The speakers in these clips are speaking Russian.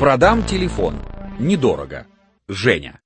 Продам телефон. Недорого. Женя.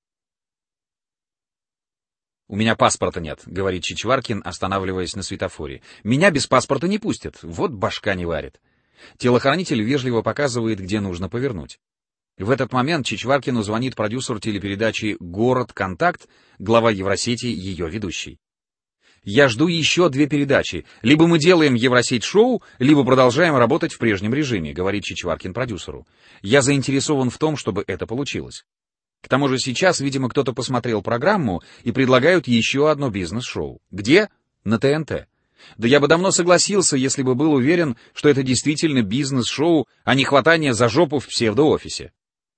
«У меня паспорта нет», — говорит Чичваркин, останавливаясь на светофоре. «Меня без паспорта не пустят. Вот башка не варит». Телохранитель вежливо показывает, где нужно повернуть. В этот момент Чичваркину звонит продюсер телепередачи «Город. Контакт», глава Евросети, ее ведущий. «Я жду еще 2 передачи. Либо мы делаем Евросеть-шоу, либо продолжаем работать в прежнем режиме», — говорит Чичваркин продюсеру. «Я заинтересован в том, чтобы это получилось». К тому же сейчас, видимо, кто-то посмотрел программу и предлагают еще одно бизнес-шоу. Где? На ТНТ. Да я бы давно согласился, если бы был уверен, что это действительно бизнес-шоу, а не хватание за жопу в псевдоофисе.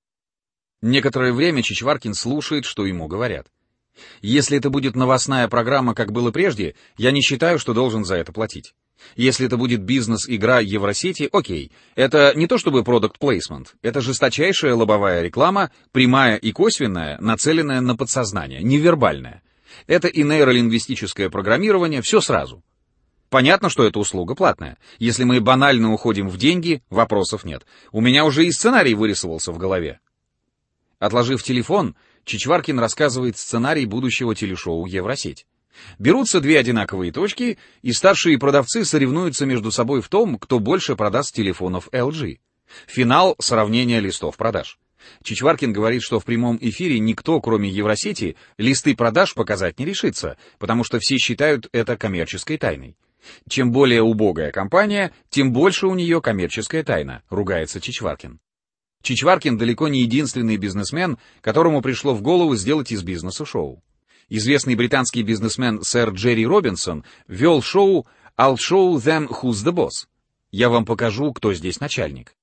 Некоторое время Чичваркин слушает, что ему говорят. Если это будет новостная программа, как было прежде, я не считаю, что должен за это платить. Если это будет бизнес-игра Евросети, окей. Это не то чтобы product placement, это жесточайшая лобовая реклама, прямая и косвенная, нацеленная на подсознание, невербальная. Это и нейролингвистическое программирование, все сразу. Понятно, что эта услуга платная. Если мы банально уходим в деньги, вопросов нет. У меня уже и сценарий вырисовался в голове. Отложив телефон, Чичваркин рассказывает сценарий будущего телешоу «Евросеть». Берутся 2 одинаковые точки, и старшие продавцы соревнуются между собой в том, кто больше продаст телефонов LG. Финал — сравнение листов продаж. Чичваркин говорит, что в прямом эфире никто, кроме Евросети, листы продаж показать не решится, потому что все считают это коммерческой тайной. Чем более убогая компания, тем больше у нее коммерческая тайна, ругается Чичваркин. Чичваркин далеко не единственный бизнесмен, которому пришло в голову сделать из бизнеса шоу. Известный британский бизнесмен сэр Джерри Робинсон вел шоу «I'll show them who's the boss». «Я вам покажу, кто здесь начальник».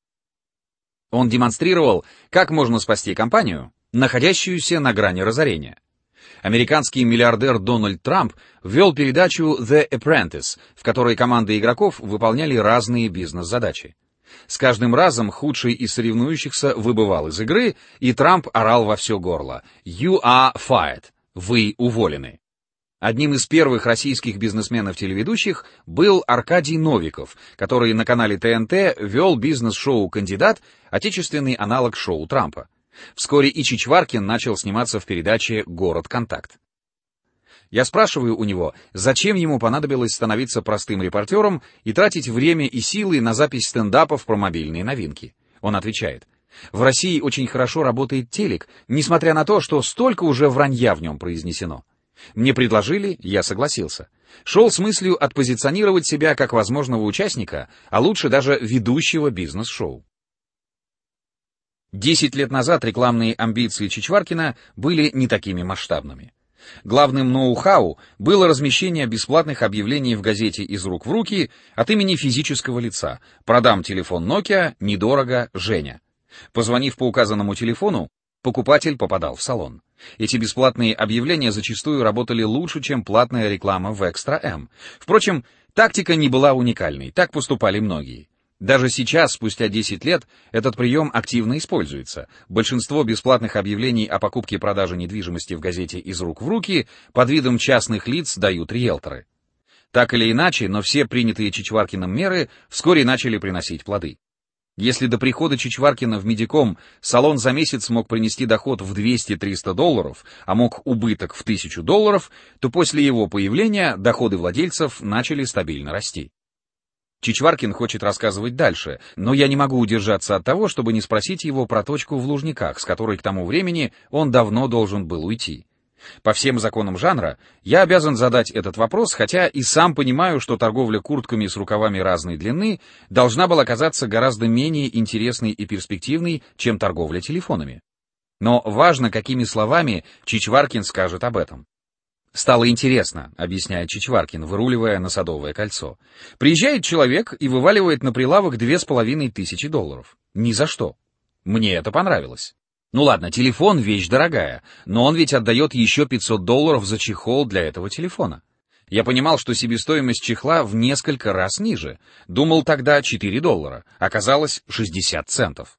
Он демонстрировал, как можно спасти компанию, находящуюся на грани разорения. Американский миллиардер Дональд Трамп вел передачу «The Apprentice», в которой команды игроков выполняли разные бизнес-задачи. С каждым разом худший из соревнующихся выбывал из игры, и Трамп орал во все горло «You are fired». Вы уволены. Одним из первых российских бизнесменов-телеведущих был Аркадий Новиков, который на канале ТНТ вел бизнес-шоу «Кандидат», отечественный аналог шоу Трампа. Вскоре и Чичваркин начал сниматься в передаче «Город. Контакт». Я спрашиваю у него, зачем ему понадобилось становиться простым репортером и тратить время и силы на запись стендапов про мобильные новинки. Он отвечает: «В России очень хорошо работает телек, несмотря на то, что столько уже вранья в нем произнесено. Мне предложили, я согласился. Шел с мыслью отпозиционировать себя как возможного участника, а лучше даже ведущего бизнес-шоу». 10 лет назад рекламные амбиции Чичваркина были не такими масштабными. Главным ноу-хау было размещение бесплатных объявлений в газете «Из рук в руки» от имени физического лица: «Продам телефон Nokia, недорого, Женя». Позвонив по указанному телефону, покупатель попадал в салон. Эти бесплатные объявления зачастую работали лучше, чем платная реклама в Экстра М. Впрочем, тактика не была уникальной, так поступали многие. Даже сейчас, спустя 10 лет, этот прием активно используется. Большинство бесплатных объявлений о покупке и продаже недвижимости в газете «Из рук в руки» под видом частных лиц дают риэлторы. Так или иначе, но все принятые Чичваркиным меры вскоре начали приносить плоды. Если до прихода Чичваркина в Медиком салон за месяц мог принести доход в $200-300, а мог убыток в $1000, то после его появления доходы владельцев начали стабильно расти. Чичваркин хочет рассказывать дальше, но я не могу удержаться от того, чтобы не спросить его про точку в Лужниках, с которой к тому времени он давно должен был уйти. По всем законам жанра я обязан задать этот вопрос, хотя и сам понимаю, что торговля куртками с рукавами разной длины должна была казаться гораздо менее интересной и перспективной, чем торговля телефонами. Но важно, какими словами Чичваркин скажет об этом. «Стало интересно», — объясняет Чичваркин, выруливая на Садовое кольцо. «Приезжает человек и вываливает на прилавок $2500. Ни за что. Мне это понравилось. Ну ладно, телефон — вещь дорогая, но он ведь отдает еще $500 за чехол для этого телефона. Я понимал, что себестоимость чехла в несколько раз ниже. Думал тогда $4, оказалось 60 центов.